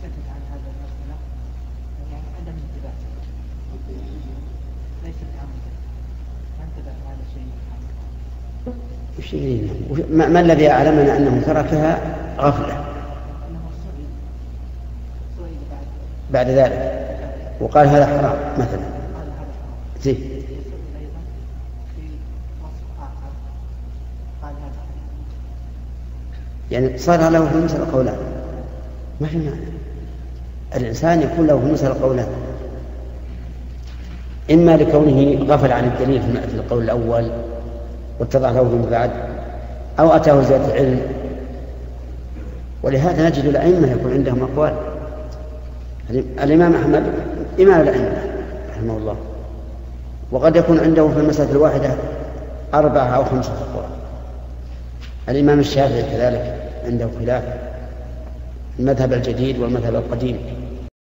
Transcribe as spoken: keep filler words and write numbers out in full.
سكتت عن هذا المسألة يعني عدم انتباه ليس بعمد ما انتبه هذا الشيء. وش يعني؟ ما, ما الذي أعلمنا أنه تركها غفلة بعد ذلك وقال هذا حرام مثلا زي يعني صار له في المسألة قولان ما في معنى. الإنسان يكون له في المسألة قولان إما لكونه غفل عن الدليل في القول الأول واتضح له فيما بعد أو أتاه زيادة علم. ولهذا نجد الأئمة يكون عندهم أقوال. الإمام أحمد إمام الأئمة رحمه الله وقد يكون عنده في المسألة الواحدة أربعة أو خمسة أقوال. الإمام الشافعي كذلك عنده خلاف المذهب الجديد والمذهب القديم.